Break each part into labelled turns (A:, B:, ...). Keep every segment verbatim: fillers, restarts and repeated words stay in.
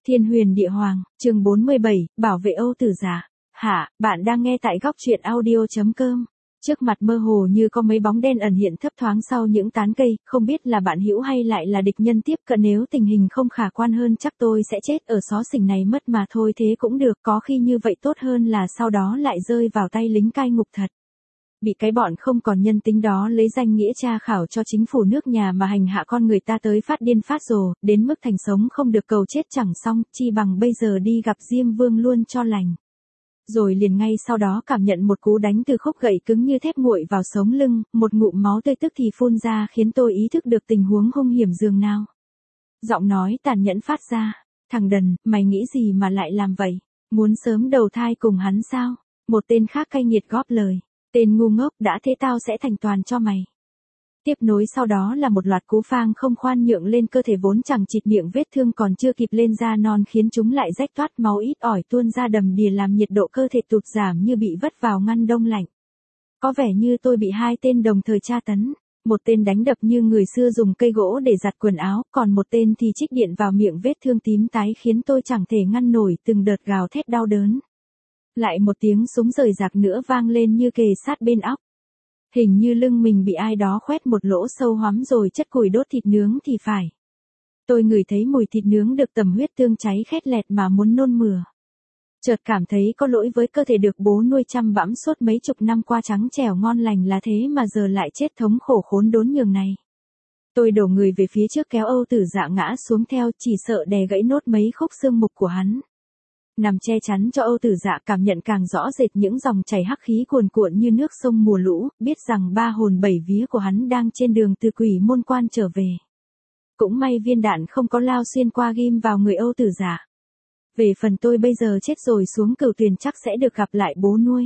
A: Thiên huyền địa hoàng, chương bốn mươi bảy, bảo vệ Âu Tử Dạ. Hạ, bạn đang nghe tại góc truyện audio.com. Trước mặt mơ hồ như có mấy bóng đen ẩn hiện thấp thoáng sau những tán cây, không biết là bạn hữu hay lại là địch nhân tiếp cận, nếu tình hình không khả quan hơn chắc tôi sẽ chết ở xó xỉnh này mất mà thôi, thế cũng được, có khi như vậy tốt hơn là sau đó lại rơi vào tay lính cai ngục thật. Bị cái bọn không còn nhân tính đó lấy danh nghĩa tra khảo cho chính phủ nước nhà mà hành hạ con người ta tới phát điên phát rồ, đến mức thành sống không được cầu chết chẳng xong, chi bằng bây giờ đi gặp Diêm Vương luôn cho lành. Rồi liền ngay sau đó cảm nhận một cú đánh từ khúc gậy cứng như thép nguội vào sống lưng, một ngụm máu tươi tức thì phun ra khiến tôi ý thức được tình huống hung hiểm dường nào. Giọng nói tàn nhẫn phát ra, thằng đần, mày nghĩ gì mà lại làm vậy, muốn sớm đầu thai cùng hắn sao? Một tên khác cay nghiệt góp lời. Tên ngu ngốc, đã thế tao sẽ thành toàn cho mày. Tiếp nối sau đó là một loạt cú phang không khoan nhượng lên cơ thể vốn chẳng chịt miệng vết thương còn chưa kịp lên da non khiến chúng lại rách toát máu ít ỏi tuôn ra đầm đìa làm nhiệt độ cơ thể tụt giảm như bị vất vào ngăn đông lạnh. Có vẻ như tôi bị hai tên đồng thời tra tấn. Một tên đánh đập như người xưa dùng cây gỗ để giặt quần áo, còn một tên thì trích điện vào miệng vết thương tím tái khiến tôi chẳng thể ngăn nổi từng đợt gào thét đau đớn. Lại một tiếng súng rời rạc nữa vang lên như kề sát bên óc. Hình như lưng mình bị ai đó khoét một lỗ sâu hoắm rồi chất củi đốt thịt nướng thì phải. Tôi ngửi thấy mùi thịt nướng được tẩm huyết tương cháy khét lẹt mà muốn nôn mửa. Chợt cảm thấy có lỗi với cơ thể được bố nuôi chăm bẵm suốt mấy chục năm qua trắng trẻo ngon lành là thế mà giờ lại chết thống khổ khốn đốn nhường này. Tôi đổ người về phía trước kéo Âu Tử Dạ ngã xuống theo, chỉ sợ đè gãy nốt mấy khúc xương mục của hắn. Nằm che chắn cho Âu Tử Dạ cảm nhận càng rõ rệt những dòng chảy hắc khí cuồn cuộn như nước sông mùa lũ, biết rằng ba hồn bảy vía của hắn đang trên đường từ Quỷ Môn Quan trở về. Cũng may viên đạn không có lao xuyên qua ghim vào người Âu Tử Dạ. Về phần tôi bây giờ chết rồi xuống Cửu Tuyền chắc sẽ được gặp lại bố nuôi.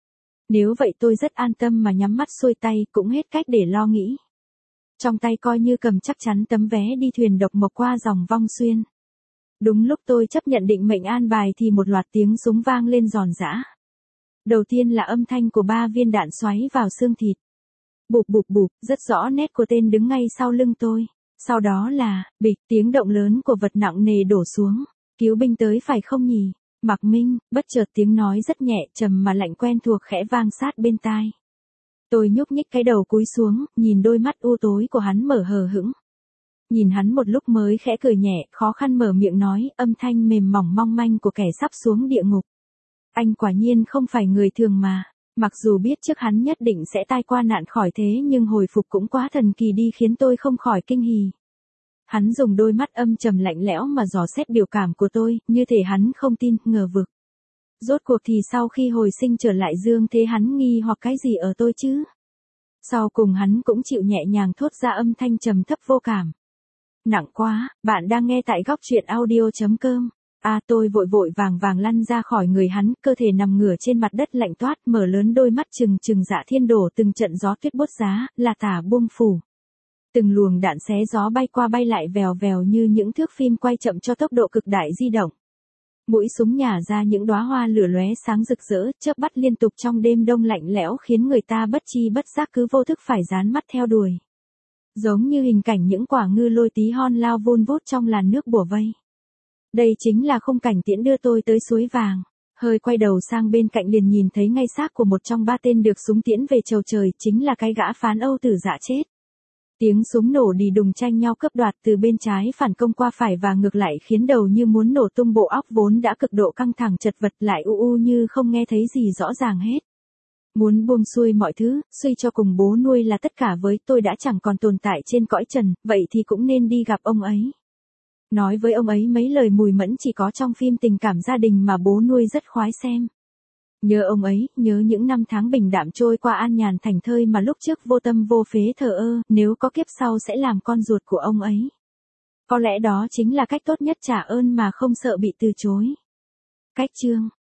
A: Nếu vậy tôi rất an tâm mà nhắm mắt xuôi tay, cũng hết cách để lo nghĩ. Trong tay coi như cầm chắc chắn tấm vé đi thuyền độc mộc qua dòng Vong Xuyên. Đúng lúc tôi chấp nhận định mệnh an bài thì một loạt tiếng súng vang lên giòn giã. Đầu tiên là âm thanh của ba viên đạn xoáy vào xương thịt. Bụp bụp bụp, rất rõ nét của tên đứng ngay sau lưng tôi. Sau đó là, bịch, tiếng động lớn của vật nặng nề đổ xuống. Cứu binh tới phải không nhỉ? Mạc Minh, bất chợt tiếng nói rất nhẹ trầm mà lạnh quen thuộc khẽ vang sát bên tai. Tôi nhúc nhích cái đầu cúi xuống, nhìn đôi mắt u tối của hắn mở hờ hững. Nhìn hắn một lúc mới khẽ cười nhẹ, khó khăn mở miệng nói, âm thanh mềm mỏng mong manh của kẻ sắp xuống địa ngục. Anh quả nhiên không phải người thường mà. Mặc dù biết trước hắn nhất định sẽ tai qua nạn khỏi thế nhưng hồi phục cũng quá thần kỳ đi khiến tôi không khỏi kinh hỉ. Hắn dùng đôi mắt âm trầm lạnh lẽo mà dò xét biểu cảm của tôi, như thể hắn không tin, ngờ vực. Rốt cuộc thì sau khi hồi sinh trở lại dương thế hắn nghi hoặc cái gì ở tôi chứ? Sau cùng hắn cũng chịu nhẹ nhàng thốt ra âm thanh trầm thấp vô cảm. Nặng quá, bạn đang nghe tại góc truyện audio.com. À tôi vội vội vàng vàng lăn ra khỏi người hắn, cơ thể nằm ngửa trên mặt đất lạnh toát, mở lớn đôi mắt trừng trừng dạ thiên đổ từng trận gió tuyết bút giá, là tả buông phủ. Từng luồng đạn xé gió bay qua bay lại vèo vèo như những thước phim quay chậm cho tốc độ cực đại di động. Mũi súng nhả ra những đóa hoa lửa lóe sáng rực rỡ, chớp bắt liên tục trong đêm đông lạnh lẽo khiến người ta bất chi bất giác cứ vô thức phải dán mắt theo đuổi. Giống như hình cảnh những quả ngư lôi tí hon lao vun vút trong làn nước bủa vây. Đây chính là khung cảnh tiễn đưa tôi tới suối vàng. Hơi quay đầu sang bên cạnh liền nhìn thấy ngay xác của một trong ba tên được súng tiễn về chầu trời, chính là cái gã phán Âu Tử Dạ chết. Tiếng súng nổ đì đùng tranh nhau cướp đoạt từ bên trái phản công qua phải và ngược lại khiến đầu như muốn nổ tung, bộ óc vốn đã cực độ căng thẳng chật vật lại u u như không nghe thấy gì rõ ràng hết. Muốn buông xuôi mọi thứ, suy cho cùng bố nuôi là tất cả với tôi đã chẳng còn tồn tại trên cõi trần, vậy thì cũng nên đi gặp ông ấy. Nói với ông ấy mấy lời mùi mẫn chỉ có trong phim tình cảm gia đình mà bố nuôi rất khoái xem. Nhớ ông ấy, nhớ những năm tháng bình đạm trôi qua an nhàn thảnh thơi mà lúc trước vô tâm vô phế thờ ơ, nếu có kiếp sau sẽ làm con ruột của ông ấy. Có lẽ đó chính là cách tốt nhất trả ơn mà không sợ bị từ chối. Cách chương